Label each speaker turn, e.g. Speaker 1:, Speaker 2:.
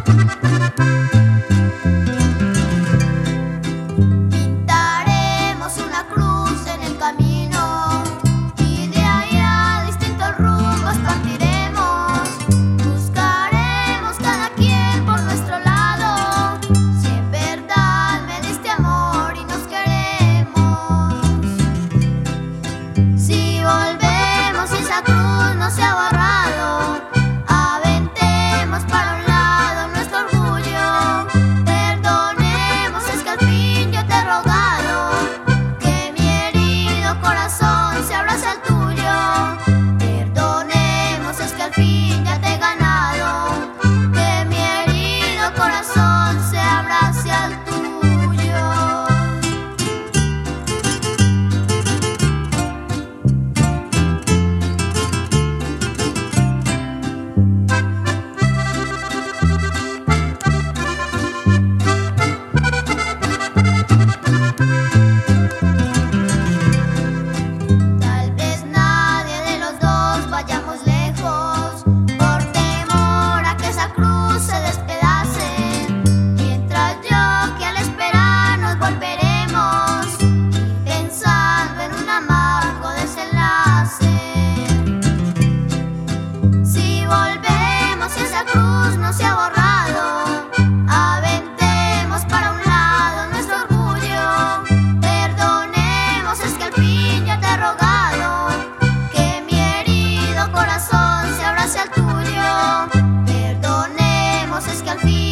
Speaker 1: Pintaremos una cruz en el camino y de ahí a distintos rumbos partiremos. Buscaremos cada quien por nuestro lado, si en verdad me diste amor y nos queremos. Si volvemos y esa cruz no se ha borrado, aventemos para un lado nuestro orgullo. Perdonemos, es que al fin yo te he rogado que mi herido corazón se abrace al tuyo. Perdonemos, es que al fin ya te he ganado, que mi herido corazón se abrace al tuyo. Tal vez nadie de los dos vayamos lejos, por temor a que esa cruz se despedace. Mientras yo, que al esperar nos volveremos, y pensando en un amargo desenlace. Si volvemos y esa cruz no se ha borrado, aventemos para un lado nuestro orgullo. Perdonemos, es que al fin ya te he rogado que mi herido corazón se abrace al tuyo. Perdonemos, es que al fin